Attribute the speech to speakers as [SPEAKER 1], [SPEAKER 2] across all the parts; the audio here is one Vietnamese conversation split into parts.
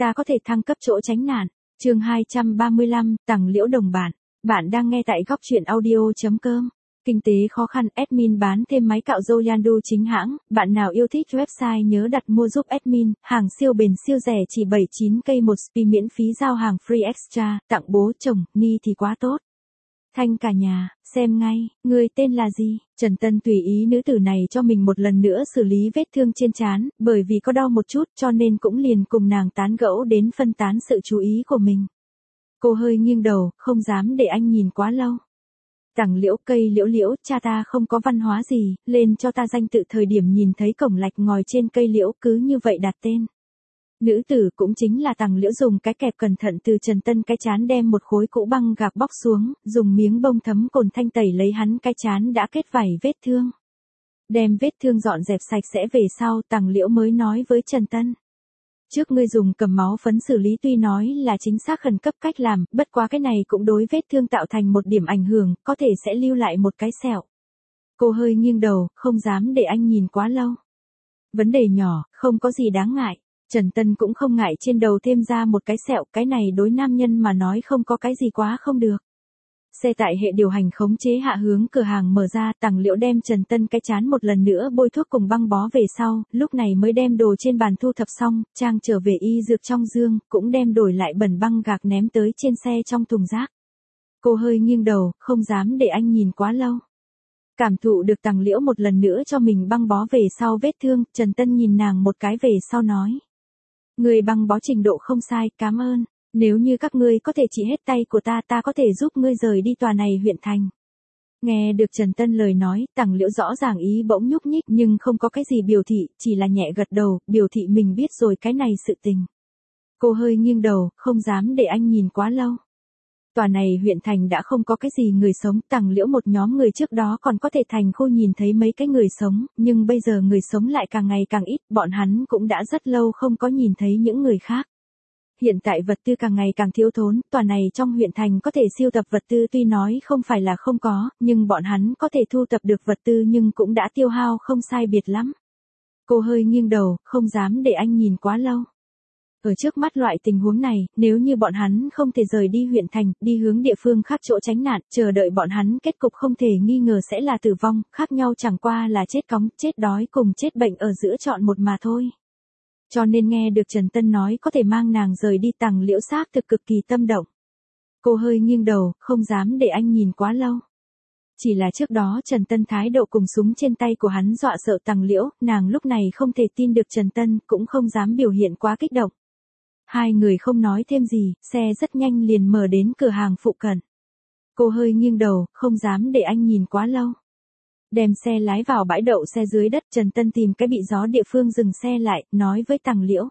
[SPEAKER 1] ta có thể thăng cấp chỗ tránh nạn. Chương 235, Tằng Liễu đồng bạn. Bạn đang nghe tại góc truyện audio.com. Kinh tế khó khăn, admin bán thêm máy cạo râu Yandu chính hãng, bạn nào yêu thích website nhớ đặt mua giúp admin, hàng siêu bền siêu rẻ chỉ 79k một spi miễn phí giao hàng free extra, tặng bố chồng, ni thì quá tốt. Thanh cả nhà, xem ngay, người tên là gì? Trần Tân tùy ý nữ tử này cho mình một lần nữa xử lý vết thương trên trán, bởi vì có đau một chút cho nên cũng liền cùng nàng tán gẫu đến phân tán sự chú ý của mình. Cô hơi nghiêng đầu, không dám để anh nhìn quá lâu. Tằng Liễu, cây liễu liễu, cha ta không có văn hóa gì, lên cho ta danh tự thời điểm nhìn thấy cổng lạch ngồi trên cây liễu cứ như vậy đặt tên. Nữ tử cũng chính là Tằng Liễu dùng cái kẹp cẩn thận từ Trần Tân cái chán đem một khối cũ băng gạc bóc xuống, dùng miếng bông thấm cồn thanh tẩy lấy hắn cái chán đã kết vảy vết thương. Đem vết thương dọn dẹp sạch sẽ về sau, Tằng Liễu mới nói với Trần Tân. Trước ngươi dùng cầm máu phấn xử lý tuy nói là chính xác khẩn cấp cách làm, bất quá cái này cũng đối vết thương tạo thành một điểm ảnh hưởng, có thể sẽ lưu lại một cái sẹo. Cô hơi nghiêng đầu, không dám để anh nhìn quá lâu. Vấn đề nhỏ, không có gì đáng ngại. Trần Tân cũng không ngại trên đầu thêm ra một cái sẹo, cái này đối nam nhân mà nói không có cái gì quá không được. Xe tại hệ điều hành khống chế hạ hướng cửa hàng mở ra, Tằng Liễu đem Trần Tân cái chán một lần nữa bôi thuốc cùng băng bó về sau, lúc này mới đem đồ trên bàn thu thập xong, trang trở về y dược trong dương, cũng đem đổi lại bẩn băng gạc ném tới trên xe trong thùng rác. Cô hơi nghiêng đầu, không dám để anh nhìn quá lâu. Cảm thụ được Tằng Liễu một lần nữa cho mình băng bó về sau vết thương, Trần Tân nhìn nàng một cái về sau nói. Người băng bó trình độ không sai, cảm ơn. Nếu như các ngươi có thể chỉ hết tay của ta có thể giúp ngươi rời đi tòa này huyện thành. Nghe được Trần Tân lời nói, Tằng Liễu rõ ràng ý bỗng nhúc nhích nhưng không có cái gì biểu thị, chỉ là nhẹ gật đầu, biểu thị mình biết rồi cái này sự tình. Cô hơi nghiêng đầu, không dám để anh nhìn quá lâu. Tòa này huyện thành đã không có cái gì người sống, Tằng Liễu một nhóm người trước đó còn có thể thành khu nhìn thấy mấy cái người sống, nhưng bây giờ người sống lại càng ngày càng ít, bọn hắn cũng đã rất lâu không có nhìn thấy những người khác. Hiện tại vật tư càng ngày càng thiếu thốn, tòa này trong huyện thành có thể siêu tập vật tư tuy nói không phải là không có, nhưng bọn hắn có thể thu tập được vật tư nhưng cũng đã tiêu hao không sai biệt lắm. Cô hơi nghiêng đầu, không dám để anh nhìn quá lâu. Ở trước mắt loại tình huống này, nếu như bọn hắn không thể rời đi huyện thành, đi hướng địa phương khác chỗ tránh nạn, chờ đợi bọn hắn kết cục không thể nghi ngờ sẽ là tử vong, khác nhau chẳng qua là chết cóng, chết đói cùng chết bệnh ở giữa chọn một mà thôi. Cho nên nghe được Trần Tân nói có thể mang nàng rời đi, Tằng Liễu xác thực cực kỳ tâm động. Cô hơi nghiêng đầu, không dám để anh nhìn quá lâu. Chỉ là trước đó Trần Tân thái độ cùng súng trên tay của hắn dọa sợ Tằng Liễu, nàng lúc này không thể tin được Trần Tân, cũng không dám biểu hiện quá kích động. Hai người không nói thêm gì, xe rất nhanh liền mở đến cửa hàng phụ cận. Cô hơi nghiêng đầu, không dám để anh nhìn quá lâu. Đem xe lái vào bãi đậu xe dưới đất, Trần Tân tìm cái bị gió địa phương dừng xe lại, nói với Tằng Liễu.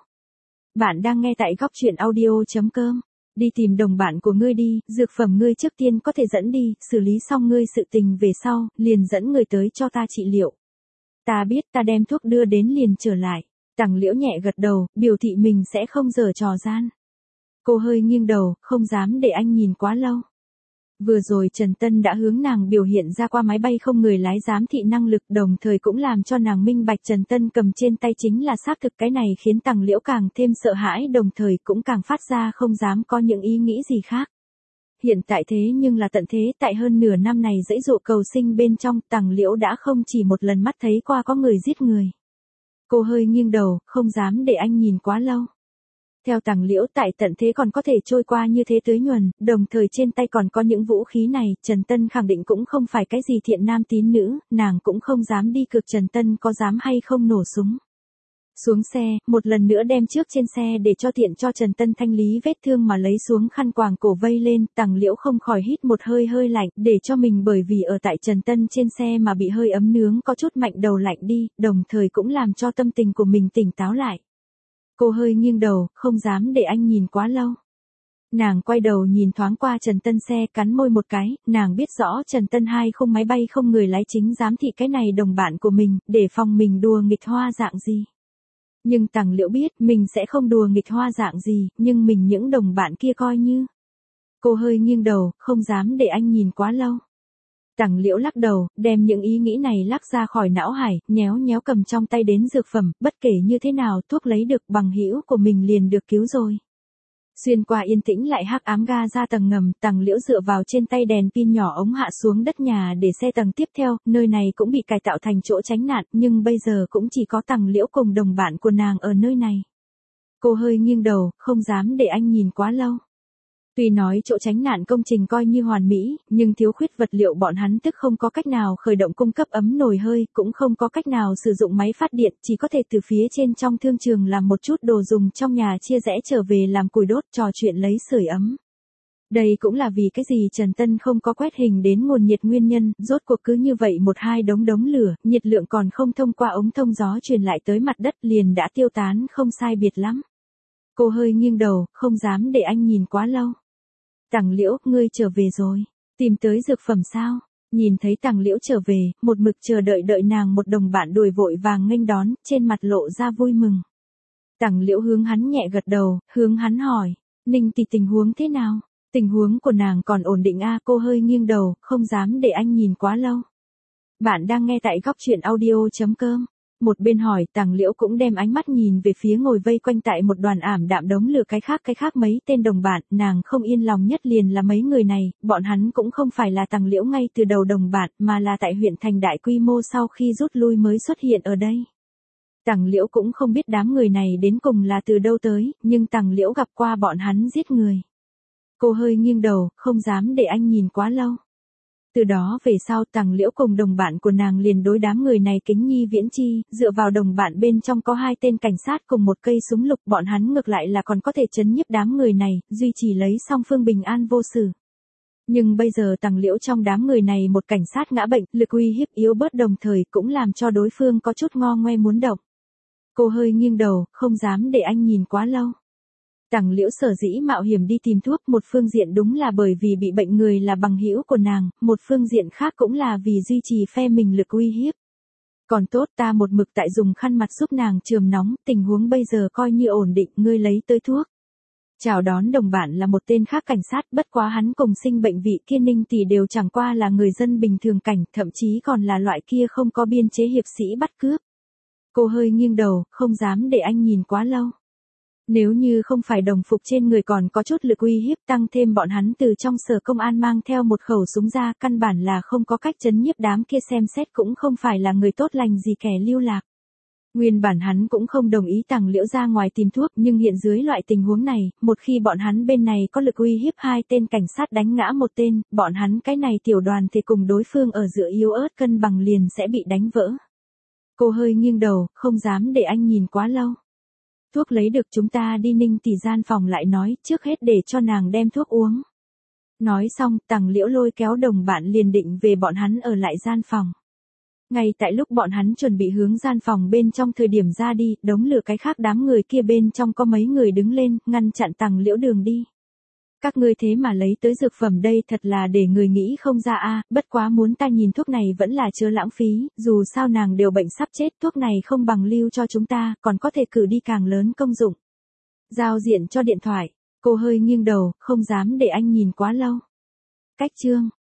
[SPEAKER 1] Bạn đang nghe tại góc truyện audio.com. Đi tìm đồng bạn của ngươi đi, dược phẩm ngươi trước tiên có thể dẫn đi, xử lý xong ngươi sự tình về sau, liền dẫn người tới cho ta trị liệu. Ta biết, ta đem thuốc đưa đến liền trở lại. Tằng Liễu nhẹ gật đầu, biểu thị mình sẽ không giở trò gian. Cô hơi nghiêng đầu, không dám để anh nhìn quá lâu. Vừa rồi Trần Tân đã hướng nàng biểu hiện ra qua máy bay không người lái giám thị năng lực, đồng thời cũng làm cho nàng minh bạch Trần Tân cầm trên tay chính là xác thực, cái này khiến Tằng Liễu càng thêm sợ hãi, đồng thời cũng càng phát ra không dám có những ý nghĩ gì khác. Hiện tại thế nhưng là tận thế, tại hơn nửa năm này dãy dụ cầu sinh bên trong, Tằng Liễu đã không chỉ một lần mắt thấy qua có người giết người. Cô hơi nghiêng đầu, không dám để anh nhìn quá lâu. Theo Tằng Liễu, tại tận thế còn có thể trôi qua như thế tưới nhuần, đồng thời trên tay còn có những vũ khí này, Trần Tân khẳng định cũng không phải cái gì thiện nam tín nữ, nàng cũng không dám đi cược Trần Tân có dám hay không nổ súng. Xuống xe, một lần nữa đem trước trên xe để cho tiện cho Trần Tân thanh lý vết thương mà lấy xuống khăn quàng cổ vây lên, Tằng Liễu không khỏi hít một hơi hơi lạnh, để cho mình bởi vì ở tại Trần Tân trên xe mà bị hơi ấm nướng có chút mạnh đầu lạnh đi, đồng thời cũng làm cho tâm tình của mình tỉnh táo lại. Cô hơi nghiêng đầu, không dám để anh nhìn quá lâu. Nàng quay đầu nhìn thoáng qua Trần Tân xe, cắn môi một cái, nàng biết rõ Trần Tân hai khung máy bay không người lái chính giám thị cái này đồng bạn của mình, để phòng mình đùa nghịch hoa dạng gì. Nhưng Tằng Liễu biết mình sẽ không đùa nghịch hoa dạng gì, nhưng mình những đồng bạn kia coi như. Cô hơi nghiêng đầu, không dám để anh nhìn quá lâu. Tằng Liễu lắc đầu, đem những ý nghĩ này lắc ra khỏi não hải, nhéo nhéo cầm trong tay đến dược phẩm, bất kể như thế nào thuốc lấy được bằng hữu của mình liền được cứu rồi. Xuyên qua yên tĩnh lại hắc ám ga ra tầng ngầm, Tằng Liễu dựa vào trên tay đèn pin nhỏ ống hạ xuống đất nhà để xe tầng tiếp theo, nơi này cũng bị cải tạo thành chỗ tránh nạn, nhưng bây giờ cũng chỉ có Tằng Liễu cùng đồng bạn của nàng ở nơi này. Cô hơi nghiêng đầu, không dám để anh nhìn quá lâu. Tuy nói chỗ tránh nạn công trình coi như hoàn mỹ, nhưng thiếu khuyết vật liệu bọn hắn tức không có cách nào khởi động cung cấp ấm nồi hơi, cũng không có cách nào sử dụng máy phát điện, chỉ có thể từ phía trên trong thương trường làm một chút đồ dùng trong nhà chia rẽ trở về làm củi đốt trò chuyện lấy sưởi ấm. Đây cũng là vì cái gì Trần Tân không có quét hình đến nguồn nhiệt nguyên nhân, rốt cuộc cứ như vậy một hai đống lửa, nhiệt lượng còn không thông qua ống thông gió truyền lại tới mặt đất liền đã tiêu tán không sai biệt lắm. Cô hơi nghiêng đầu, không dám để anh nhìn quá lâu. Tằng Liễu, ngươi trở về rồi. Tìm tới dược phẩm sao? Nhìn thấy Tằng Liễu trở về, một mực chờ đợi nàng một đồng bạn đuổi vội vàng nghênh đón, trên mặt lộ ra vui mừng. Tằng Liễu hướng hắn nhẹ gật đầu, hướng hắn hỏi, Ninh thì tình huống thế nào? Tình huống của nàng còn ổn định à? Cô hơi nghiêng đầu, không dám để anh nhìn quá lâu. Bạn đang nghe tại góc truyện audio.com. Một bên hỏi, Tằng Liễu cũng đem ánh mắt nhìn về phía ngồi vây quanh tại một đoàn ảm đạm đống lửa cái khác mấy tên đồng bạn, nàng không yên lòng nhất liền là mấy người này, bọn hắn cũng không phải là Tằng Liễu ngay từ đầu đồng bạn, mà là tại huyện thành đại quy mô sau khi rút lui mới xuất hiện ở đây. Tằng Liễu cũng không biết đám người này đến cùng là từ đâu tới, nhưng Tằng Liễu gặp qua bọn hắn giết người. Cô hơi nghiêng đầu, không dám để anh nhìn quá lâu. Từ đó về sau Tằng Liễu cùng đồng bạn của nàng liền đối đám người này kính nhi viễn chi, dựa vào đồng bạn bên trong có 2 tên cảnh sát cùng một cây súng lục, bọn hắn ngược lại là còn có thể trấn nhiếp đám người này, duy trì lấy song phương bình an vô sự. Nhưng bây giờ Tằng Liễu trong đám người này một cảnh sát ngã bệnh, lực uy hiếp yếu bớt đồng thời cũng làm cho đối phương có chút ngo ngoe muốn động. Cô hơi nghiêng đầu, không dám để anh nhìn quá lâu. Tằng Liễu sở dĩ mạo hiểm đi tìm thuốc, một phương diện đúng là bởi vì bị bệnh người là bằng hữu của nàng, một phương diện khác cũng là vì duy trì phe mình lực uy hiếp. Còn tốt ta một mực tại dùng khăn mặt giúp nàng chườm nóng, tình huống bây giờ coi như ổn định, ngươi lấy tới thuốc. Chào đón đồng bạn là một tên khác cảnh sát, bất quá hắn cùng sinh bệnh vị kia Ninh thì đều chẳng qua là người dân bình thường cảnh, thậm chí còn là loại kia không có biên chế hiệp sĩ bắt cướp. Cô hơi nghiêng đầu, không dám để anh nhìn quá lâu. Nếu như không phải đồng phục trên người còn có chút lực uy hiếp, tăng thêm bọn hắn từ trong sở công an mang theo một khẩu súng ra, căn bản là không có cách trấn nhiếp đám kia, xem xét cũng không phải là người tốt lành gì kẻ lưu lạc. Nguyên bản hắn cũng không đồng ý Tằng Liễu ra ngoài tìm thuốc, nhưng hiện dưới loại tình huống này, một khi bọn hắn bên này có lực uy hiếp 2 tên cảnh sát đánh ngã một tên, bọn hắn cái này tiểu đoàn thì cùng đối phương ở giữa yếu ớt cân bằng liền sẽ bị đánh vỡ. Cô hơi nghiêng đầu, không dám để anh nhìn quá lâu. Thuốc lấy được chúng ta đi Ninh tỷ gian phòng lại nói, trước hết để cho nàng đem thuốc uống. Nói xong, Tằng Liễu lôi kéo đồng bạn liền định về bọn hắn ở lại gian phòng. Ngay tại lúc bọn hắn chuẩn bị hướng gian phòng bên trong thời điểm ra đi, đống lửa cái khác đám người kia bên trong có mấy người đứng lên, ngăn chặn Tằng Liễu đường đi. Các ngươi thế mà lấy tới dược phẩm đây thật là để người nghĩ không ra a, bất quá muốn ta nhìn thuốc này vẫn là chưa lãng phí, dù sao nàng đều bệnh sắp chết, thuốc này không bằng lưu cho chúng ta, còn có thể cử đi càng lớn công dụng. Giao diện cho điện thoại, cô hơi nghiêng đầu, không dám để anh nhìn quá lâu. Cách chương